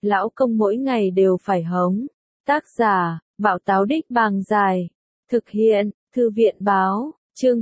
lão công mỗi ngày đều phải hống. Tác giả, Bảo Táo Đích Bàng Dài. Thực hiện, Thư viện Báo, chương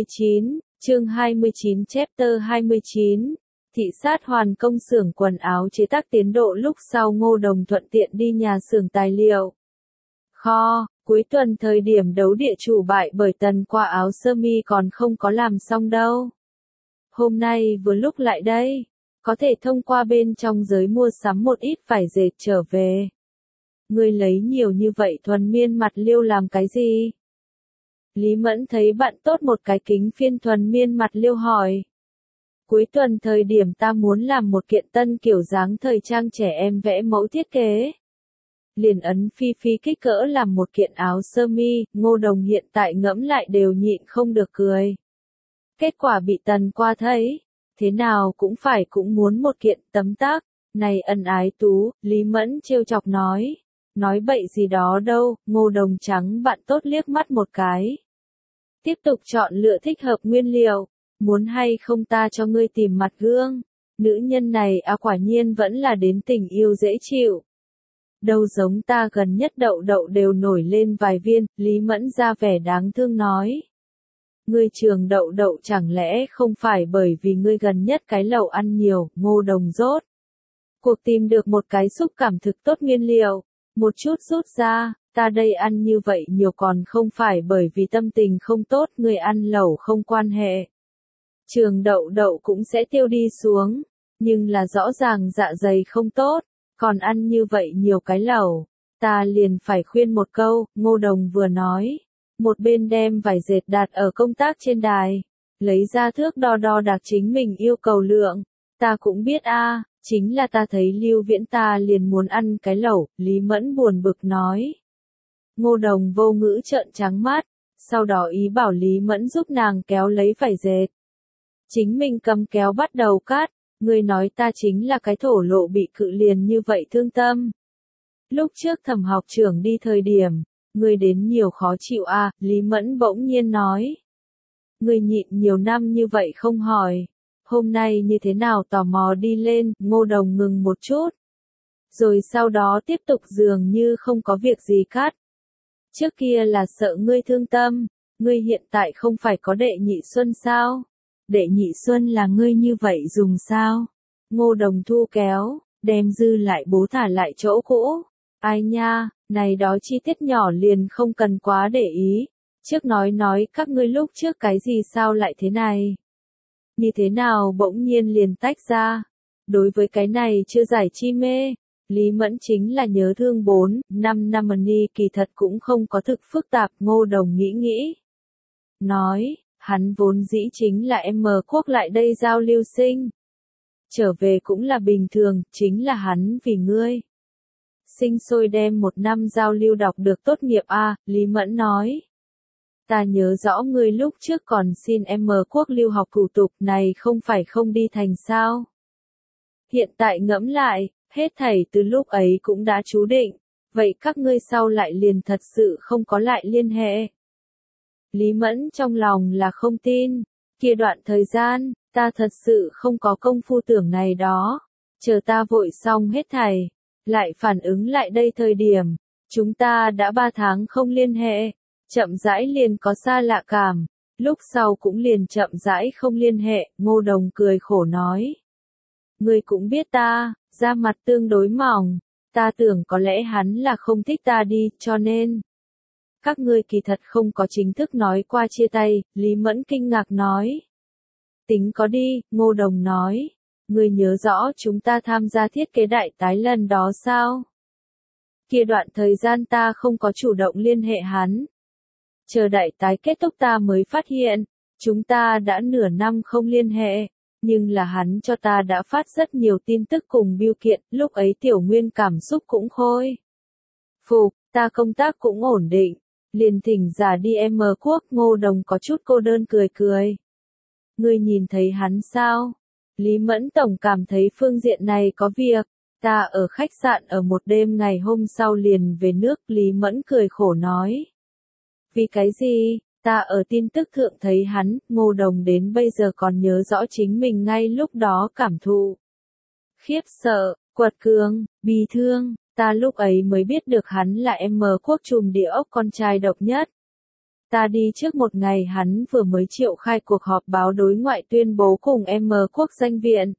29 chapter 29. Thị sát hoàn công xưởng quần áo chế tác tiến độ lúc sau Ngô Đồng thuận tiện đi nhà xưởng tài liệu. Kho, cuối tuần thời điểm đấu địa chủ bại bởi Tần qua áo sơ mi còn không có làm xong đâu. Hôm nay vừa lúc lại đây, có thể thông qua bên trong giới mua sắm một ít vải dệt trở về. Ngươi lấy nhiều như vậy thuần miên mặt liêu làm cái gì? Lý Mẫn thấy bạn tốt một cái kính phiên thuần miên mặt liêu hỏi. Cuối tuần thời điểm ta muốn làm một kiện tân kiểu dáng thời trang trẻ em vẽ mẫu thiết kế. Liền ấn phi phi kích cỡ làm một kiện áo sơ mi, Ngô Đồng hiện tại ngẫm lại đều nhịn không được cười. Kết quả bị Tần qua thấy, thế nào cũng muốn một kiện tấm tắc, này ân ái tú, Lý Mẫn trêu chọc nói bậy gì đó đâu, Ngô Đồng trắng bạn tốt liếc mắt một cái. Tiếp tục chọn lựa thích hợp nguyên liệu, muốn hay không ta cho ngươi tìm mặt gương, nữ nhân này quả nhiên vẫn là đến tình yêu dễ chịu. Đâu giống ta gần nhất đậu đậu đều nổi lên vài viên, Lý Mẫn ra vẻ đáng thương nói. Ngươi trường đậu đậu chẳng lẽ không phải bởi vì ngươi gần nhất cái lẩu ăn nhiều, Ngô Đồng rốt cuộc tìm được một cái xúc cảm thực tốt nguyên liệu, một chút rút ra, ta đây ăn như vậy nhiều còn không phải bởi vì tâm tình không tốt, ngươi ăn lẩu không quan hệ. Trường đậu đậu cũng sẽ tiêu đi xuống, nhưng là rõ ràng dạ dày không tốt, còn ăn như vậy nhiều cái lẩu, ta liền phải khuyên một câu, Ngô Đồng vừa nói. Một bên đem vải dệt đặt ở công tác trên đài, lấy ra thước đo đạc chính mình yêu cầu lượng, ta cũng biết chính là ta thấy Lưu Viễn ta liền muốn ăn cái lẩu, Lý Mẫn buồn bực nói. Ngô Đồng vô ngữ trợn trắng mắt, sau đó ý bảo Lý Mẫn giúp nàng kéo lấy vải dệt. Chính mình cầm kéo bắt đầu cắt, ngươi nói ta chính là cái thổ lộ bị cự liền như vậy thương tâm. Lúc trước Thẩm học trưởng đi thời điểm, ngươi đến nhiều khó chịu Lý Mẫn bỗng nhiên nói. Ngươi nhịn nhiều năm như vậy không hỏi, hôm nay như thế nào tò mò đi lên, Ngô Đồng ngừng một chút. Rồi sau đó tiếp tục dường như không có việc gì cắt. Trước kia là sợ ngươi thương tâm, ngươi hiện tại không phải có đệ nhị xuân sao? Đệ nhị xuân là ngươi như vậy dùng sao? Ngô Đồng thu kéo, đem dư lại bố thả lại chỗ cũ. Ai nha, này đó chi tiết nhỏ liền không cần quá để ý. Trước nói các ngươi lúc trước cái gì sao lại thế này? Như thế nào bỗng nhiên liền tách ra? Đối với cái này chưa giải chi mê, Lý Mẫn chính là nhớ thương 4-5 năm kỳ thật cũng không có thực phức tạp, Ngô Đồng nghĩ. Nói, hắn vốn dĩ chính là quốc lại đây giao lưu sinh. Trở về cũng là bình thường, chính là hắn vì ngươi. Sinh sôi đem 1 năm giao lưu đọc được tốt nghiệp Lý Mẫn nói. Ta nhớ rõ ngươi lúc trước còn xin quốc lưu học thủ tục này không phải không đi thành sao. Hiện tại ngẫm lại, hết thảy từ lúc ấy cũng đã chú định, vậy các ngươi sau lại liền thật sự không có lại liên hệ. Lý Mẫn trong lòng là không tin, kia đoạn thời gian, ta thật sự không có công phu tưởng này đó, chờ ta vội xong hết thảy. Lại phản ứng lại đây thời điểm, chúng ta đã 3 tháng không liên hệ, chậm rãi liền có xa lạ cảm, lúc sau cũng liền chậm rãi không liên hệ, Ngô Đồng cười khổ nói. Ngươi cũng biết ta, da mặt tương đối mỏng, ta tưởng có lẽ hắn là không thích ta đi, cho nên. Các ngươi kỳ thật không có chính thức nói qua chia tay, Lý Mẫn kinh ngạc nói. Tính có đi, Ngô Đồng nói. Ngươi nhớ rõ chúng ta tham gia thiết kế đại tái lần đó sao? Kia đoạn thời gian ta không có chủ động liên hệ hắn. Chờ đại tái kết thúc ta mới phát hiện, chúng ta đã nửa năm không liên hệ, nhưng là hắn cho ta đã phát rất nhiều tin tức cùng bưu kiện, lúc ấy Tiểu Nguyên cảm xúc cũng khôi phục, ta công tác cũng ổn định, liền thỉnh giả đi quốc, Ngô Đồng có chút cô đơn cười. Ngươi nhìn thấy hắn sao? Lý Mẫn tổng cảm thấy phương diện này có việc, ta ở khách sạn ở một đêm ngày hôm sau liền về nước, Lý Mẫn cười khổ nói. Vì cái gì, ta ở tin tức thượng thấy hắn, Ngô Đồng đến bây giờ còn nhớ rõ chính mình ngay lúc đó cảm thụ. Khiếp sợ, Quật cường, bi thương, ta lúc ấy mới biết được hắn là M Quốc trùm địa ốc con trai độc nhất. Ta đi trước một ngày hắn vừa mới triệu khai cuộc họp báo đối ngoại tuyên bố cùng M Quốc danh viện.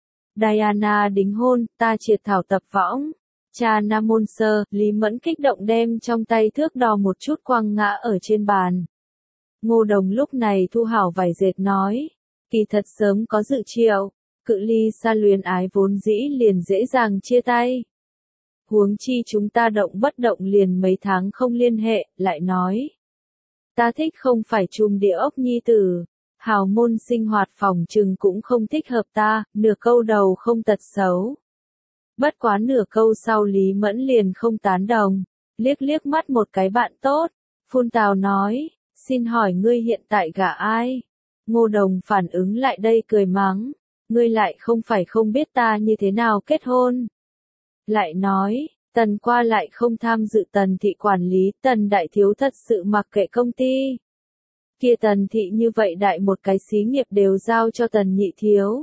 Diana đính hôn, ta triệt thảo tập võng. Cha Nam Môn Sơ, Lý Mẫn kích động đem trong tay thước đo một chút quăng ngã ở trên bàn. Ngô Đồng lúc này thu hảo vải dệt nói, kỳ thật sớm có dự triệu, cự ly xa luyến ái vốn dĩ liền dễ dàng chia tay. Huống chi chúng ta động bất động liền mấy tháng không liên hệ, lại nói. Ta thích không phải trùm địa ốc nhi tử, hào môn sinh hoạt phòng trừng cũng không thích hợp ta, nửa câu đầu không tật xấu. Bất quá nửa câu sau Lý Mẫn liền không tán đồng, liếc liếc mắt một cái bạn tốt, phun tào nói, xin hỏi ngươi hiện tại gả ai? Ngô Đồng phản ứng lại đây cười mắng, ngươi lại không phải không biết ta như thế nào kết hôn. Lại nói, Tần Qua lại không tham dự Tần thị quản lý, Tần đại thiếu thật sự mặc kệ công ty. Kia Tần thị như vậy đại một cái xí nghiệp đều giao cho Tần nhị thiếu.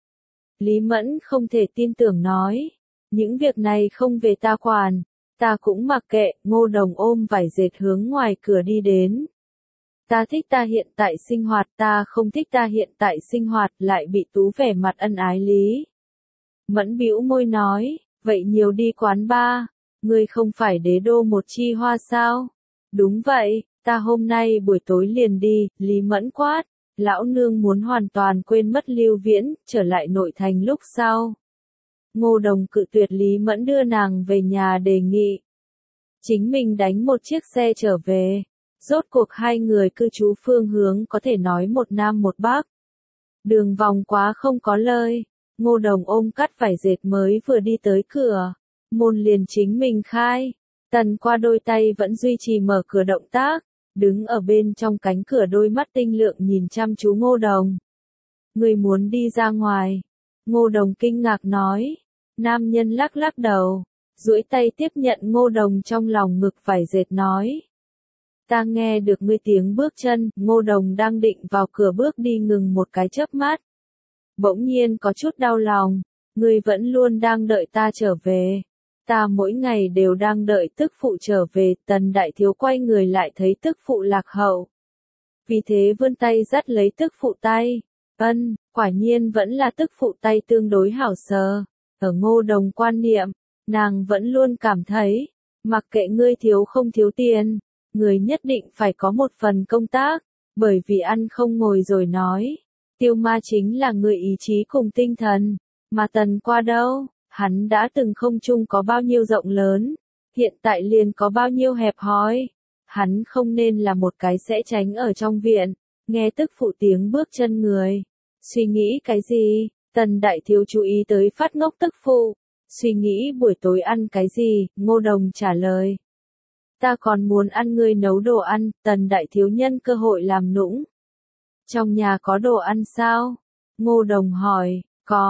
Lý Mẫn không thể tin tưởng nói, những việc này không về ta quản, ta cũng mặc kệ. Ngô Đồng ôm vải dệt hướng ngoài cửa đi đến. Ta thích ta hiện tại sinh hoạt, ta không thích ta hiện tại sinh hoạt, lại bị Tú vẻ mặt ân ái Lý Mẫn bĩu môi nói, vậy nhiều đi quán bar, ngươi không phải đế đô một chi hoa sao? Đúng vậy, ta hôm nay buổi tối liền đi. Lý Mẫn quát, lão nương muốn hoàn toàn quên mất Lưu Viễn, trở lại nội thành lúc sau. Ngô Đồng cự tuyệt Lý Mẫn đưa nàng về nhà đề nghị. Chính mình đánh một chiếc xe trở về. Rốt cuộc hai người cư trú phương hướng có thể nói một nam một bắc. Đường vòng quá không có lời. Ngô Đồng ôm cắt vải dệt mới vừa đi tới cửa. Môn liền chính mình khai. Tần Qua đôi tay vẫn duy trì mở cửa động tác. Đứng ở bên trong cánh cửa đôi mắt tinh lượng nhìn chăm chú Ngô Đồng. Người muốn đi ra ngoài. Ngô Đồng kinh ngạc nói. Nam nhân lắc lắc đầu. Duỗi tay tiếp nhận Ngô Đồng trong lòng ngực vải dệt nói. Ta nghe được ngươi tiếng bước chân. Ngô Đồng đang định vào cửa bước đi ngừng một cái chớp mắt. Bỗng nhiên có chút đau lòng. Ngươi vẫn luôn đang đợi ta trở về. Ta mỗi ngày đều đang đợi tức phụ trở về. Tần đại thiếu quay người lại thấy tức phụ lạc hậu. Vì thế vươn tay dắt lấy tức phụ tay. Quả nhiên vẫn là tức phụ tay tương đối hảo sờ. Ở Ngô Đồng quan niệm, nàng vẫn luôn cảm thấy, mặc kệ ngươi thiếu không thiếu tiền, người nhất định phải có một phần công tác, bởi vì ăn không ngồi rồi nói. Tiêu Ma chính là người ý chí cùng tinh thần, mà Tần Qua đâu, hắn đã từng không chung có bao nhiêu rộng lớn, hiện tại liền có bao nhiêu hẹp hòi. Hắn không nên là một cái sẽ tránh ở trong viện, nghe tức phụ tiếng bước chân người. Suy nghĩ cái gì? Tần đại thiếu chú ý tới phát ngốc tức phụ. Suy nghĩ buổi tối ăn cái gì? Ngô Đồng trả lời. Ta còn muốn ăn ngươi nấu đồ ăn. Tần đại thiếu nhân cơ hội làm nũng. Trong nhà có đồ ăn sao? Ngô Đồng hỏi.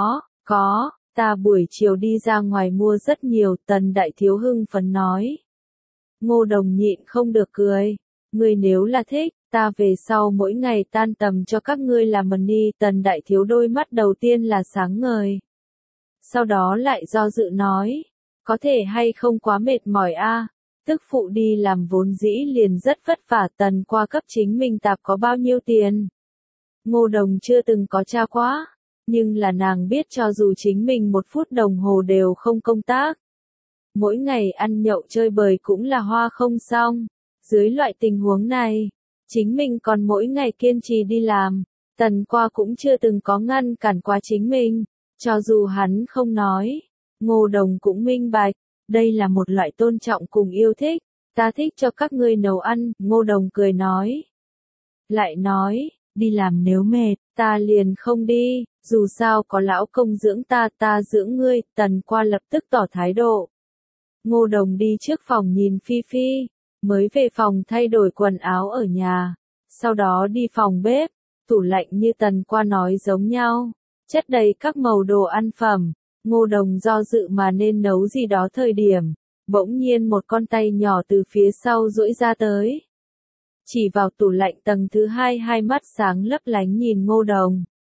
Có, ta buổi chiều đi ra ngoài mua rất nhiều. Tần đại thiếu hưng phấn nói. Ngô Đồng nhịn không được cười. Ngươi nếu là thích, ta về sau mỗi ngày tan tầm cho các ngươi làm money. Tần đại thiếu đôi mắt đầu tiên là sáng ngời. Sau đó lại do dự nói. Có thể hay không quá mệt mỏi a? Tức phụ đi làm vốn dĩ liền rất vất vả. Tần Qua cấp chính mình tạp có bao nhiêu tiền. Ngô Đồng chưa từng có tra quá. Nhưng là nàng biết cho dù chính mình 1 phút đồng hồ đều không công tác. Mỗi ngày ăn nhậu chơi bời cũng là hoa không xong. Dưới loại tình huống này, chính mình còn mỗi ngày kiên trì đi làm. Tần Qua cũng chưa từng có ngăn cản qua chính mình. Cho dù hắn không nói, Ngô Đồng cũng minh bạch. Đây là một loại tôn trọng cùng yêu thích. Ta thích cho các ngươi nấu ăn. Ngô Đồng cười nói. Lại nói, đi làm nếu mệt, ta liền không đi. Dù sao có lão công dưỡng ta, ta dưỡng ngươi. Tần Qua lập tức tỏ thái độ. Ngô Đồng đi trước phòng nhìn Phi Phi. Mới về phòng thay đổi quần áo ở nhà. Sau đó đi phòng bếp. Tủ lạnh như Tần Qua nói giống nhau. Chất đầy các màu đồ ăn phẩm. Ngô Đồng do dự mà nên nấu gì đó thời điểm. Bỗng nhiên một con tay nhỏ từ phía sau duỗi ra tới. Chỉ vào tủ lạnh tầng thứ 2, hai mắt sáng lấp lánh nhìn Ngô Đồng.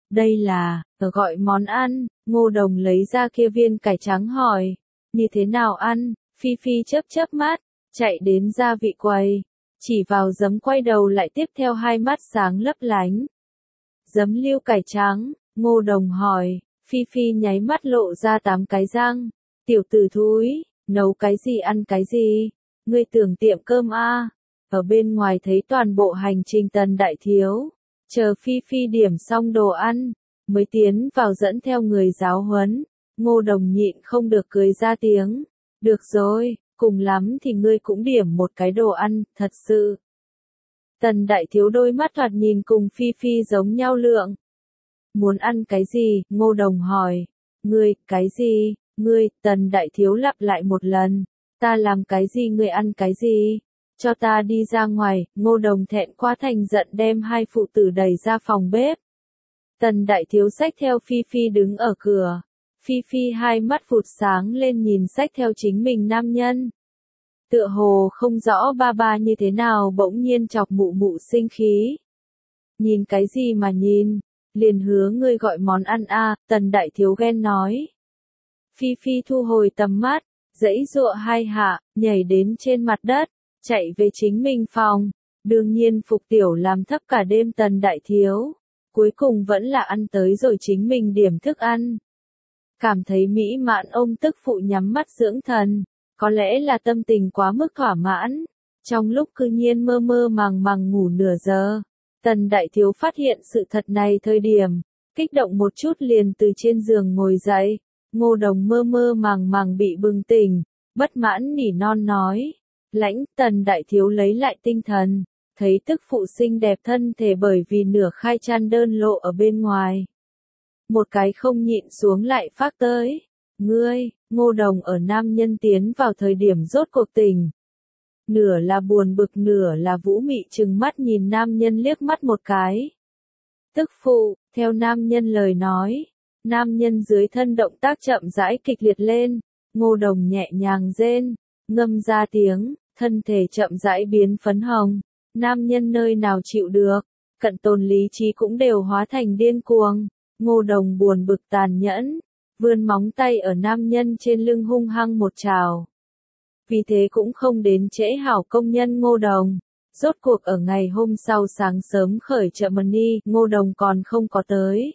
Đây là, gọi món ăn, Ngô Đồng lấy ra kia viên cải trắng hỏi, như thế nào ăn, Phi Phi chớp chớp mắt, chạy đến gia vị quầy, chỉ vào giấm quay đầu lại tiếp theo hai mắt sáng lấp lánh. Giấm liêu cải trắng, Ngô Đồng hỏi, Phi Phi nháy mắt lộ ra 8 cái răng, tiểu tử thúi, nấu cái gì ăn cái gì, ngươi tưởng tiệm cơm a? Ở bên ngoài thấy toàn bộ hành trình Tần Đại Thiếu, chờ Phi Phi điểm xong đồ ăn, mới tiến vào dẫn theo người giáo huấn, Ngô Đồng nhịn không được cười ra tiếng, được rồi, cùng lắm thì ngươi cũng điểm một cái đồ ăn, thật sự. Tần Đại Thiếu đôi mắt thoạt nhìn cùng Phi Phi giống nhau lượng. Muốn ăn cái gì, Ngô Đồng hỏi. Ngươi, cái gì, ngươi, Tần Đại Thiếu lặp lại một lần. Ta làm cái gì ngươi ăn cái gì? Cho ta đi ra ngoài, Ngô Đồng thẹn quá thành giận đem hai phụ tử đẩy ra phòng bếp. Tần Đại Thiếu xách theo Phi Phi đứng ở cửa. Phi Phi hai mắt phụt sáng lên nhìn xách theo chính mình nam nhân. Tựa hồ không rõ ba ba như thế nào bỗng nhiên chọc mụ mụ sinh khí. Nhìn cái gì mà nhìn, liền hứa ngươi gọi món ăn a, Tần Đại Thiếu ghen nói. Phi Phi thu hồi tầm mắt, giãy giụa hai hạ, nhảy đến trên mặt đất, chạy về chính mình phòng, đương nhiên Phục Tiểu làm thấp cả đêm Tần Đại Thiếu, cuối cùng vẫn là ăn tới rồi chính mình điểm thức ăn. Cảm thấy mỹ mãn ôm tức phụ nhắm mắt dưỡng thần, có lẽ là tâm tình quá mức thỏa mãn, trong lúc cư nhiên mơ mơ màng màng ngủ nửa giờ. Tần Đại Thiếu phát hiện sự thật này thời điểm, kích động một chút liền từ trên giường ngồi dậy, Ngô Đồng mơ mơ màng màng bị bừng tỉnh, bất mãn nỉ non nói, lãnh. Tần Đại Thiếu lấy lại tinh thần, thấy tức phụ xinh đẹp thân thể bởi vì nửa khai chăn đơn lộ ở bên ngoài. Một cái không nhịn xuống lại phát tới, ngươi, Ngô Đồng ở nam nhân tiến vào thời điểm rốt cuộc tình. Nửa là buồn bực nửa là vũ mị trừng mắt nhìn nam nhân liếc mắt một cái. Tức phụ, theo nam nhân lời nói, nam nhân dưới thân động tác chậm rãi kịch liệt lên, Ngô Đồng nhẹ nhàng rên, ngâm ra tiếng, thân thể chậm rãi biến phấn hồng, nam nhân nơi nào chịu được, cận tồn lý trí cũng đều hóa thành điên cuồng, Ngô Đồng buồn bực tàn nhẫn, vươn móng tay ở nam nhân trên lưng hung hăng một trào. Vì thế cũng không đến trễ hảo công nhân Ngô Đồng. Rốt cuộc ở ngày hôm sau sáng sớm khởi chợ Money, Ngô Đồng còn không có tới.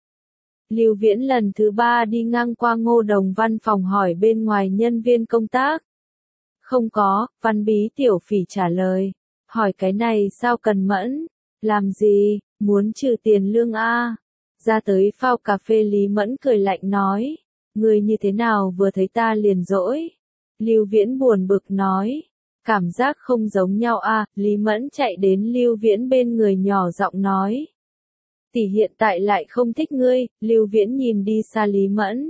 Lưu Viễn lần thứ 3 đi ngang qua Ngô Đồng văn phòng hỏi bên ngoài nhân viên công tác. Không có, Văn Bí Tiểu Phỉ trả lời. Hỏi cái này sao cần mẫn? Làm gì, muốn trừ tiền lương a? Ra tới phao cà phê Lý Mẫn cười lạnh nói. Người như thế nào vừa thấy ta liền dỗi? Lưu Viễn buồn bực nói. Cảm giác không giống nhau a. Lý Mẫn chạy đến Lưu Viễn bên người nhỏ giọng nói. Tỷ hiện tại lại không thích ngươi. Lưu Viễn nhìn đi xa Lý Mẫn.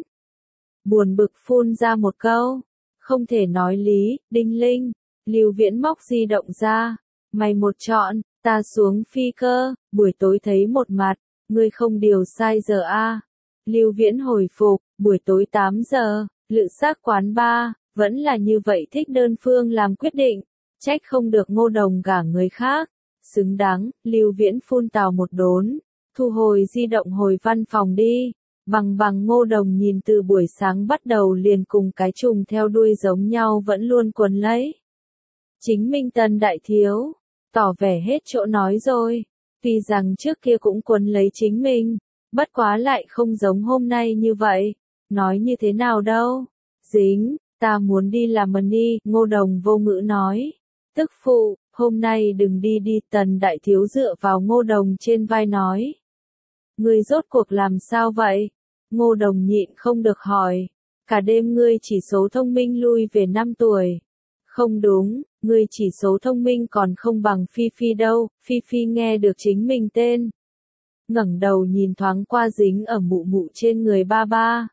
Buồn bực phun ra một câu. Không thể nói lý, đinh linh. Lưu Viễn móc di động ra. Mày một chọn, ta xuống phi cơ, buổi tối thấy một mặt, ngươi không điều sai giờ a. Lưu Viễn hồi phục, buổi tối 8 giờ, lự xác quán bar, vẫn là như vậy thích đơn phương làm quyết định, trách không được Ngô Đồng gả người khác. Xứng đáng, Lưu Viễn phun tào một đốn, thu hồi di động hồi văn phòng đi. Bằng Ngô Đồng nhìn từ buổi sáng bắt đầu liền cùng cái trùng theo đuôi giống nhau vẫn luôn quấn lấy. Chính minh Tần Đại Thiếu, tỏ vẻ hết chỗ nói rồi, tuy rằng trước kia cũng quấn lấy chính mình, bất quá lại không giống hôm nay như vậy, nói như thế nào đâu, dính, ta muốn đi làm money, Ngô Đồng vô ngữ nói, tức phụ, hôm nay đừng đi đi, Tần Đại Thiếu dựa vào Ngô Đồng trên vai nói. Ngươi rốt cuộc làm sao vậy? Ngô Đồng nhịn không được hỏi, cả đêm ngươi chỉ số thông minh lui về 5 tuổi. Không đúng, ngươi chỉ số thông minh còn không bằng Phi Phi đâu, Phi Phi nghe được chính mình tên. Ngẩng đầu nhìn thoáng qua dính ở mụ mụ trên người ba ba.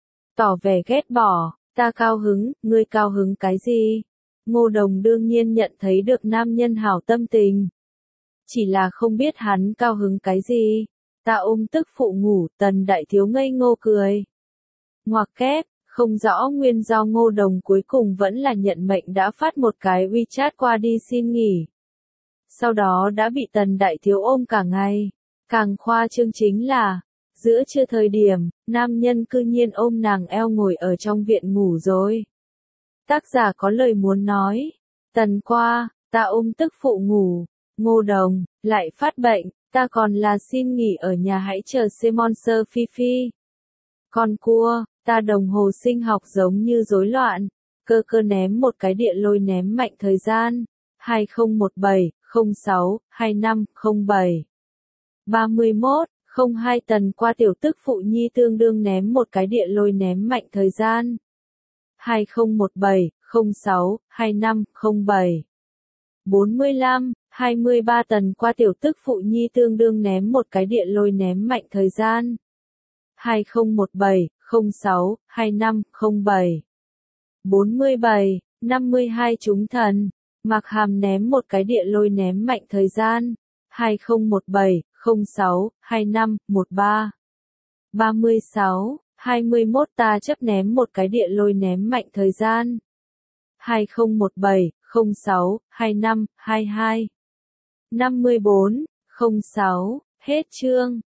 Tỏ vẻ ghét bỏ, ta cao hứng, ngươi cao hứng cái gì? Ngô Đồng đương nhiên nhận thấy được nam nhân hảo tâm tình. Chỉ là không biết hắn cao hứng cái gì. Ta ôm tức phụ ngủ, Tần Đại Thiếu ngây ngô cười. Ngoặc kép. Không rõ nguyên do Ngô Đồng cuối cùng vẫn là nhận mệnh đã phát một cái WeChat qua đi xin nghỉ. Sau đó đã bị Tần Đại Thiếu ôm cả ngày. Càng khoa trương chính là, Giữa trưa thời điểm, nam nhân cư nhiên ôm nàng eo ngồi ở trong viện ngủ rồi. Tác giả có lời muốn nói. Tần qua, ta ôm tức phụ ngủ. Ngô Đồng, lại phát bệnh, ta còn là xin nghỉ ở nhà hãy chờ Monster Phi Phi. Con cua, ta đồng hồ sinh học giống như rối loạn. Cơ cơ ném một cái địa lôi ném mạnh thời gian. 2017, 06, 25, 07. 31, 02 Tần qua tiểu tức phụ nhi tương đương ném một cái địa lôi ném mạnh thời gian. 2017, 06, 25, 07. 45, 23 Tần qua tiểu tức phụ nhi tương đương ném một cái địa lôi ném mạnh thời gian. 2017, 06, 25, 07. 47, 52 Chúng thần. Mạc Hàm ném một cái địa lôi ném mạnh thời gian. 2017, 06, 25, 13. 36, 21 Ta chấp ném một cái địa lôi ném mạnh thời gian. 2017, 06, 25, 22. 54, 06. Hết chương.